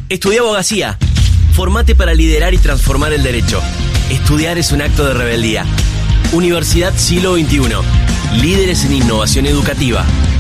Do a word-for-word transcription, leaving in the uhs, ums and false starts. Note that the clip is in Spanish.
Estudia abogacía. Formate para liderar y transformar el derecho. Estudiar es un acto de rebeldía. Universidad Siglo veintiuno. Líderes en innovación educativa.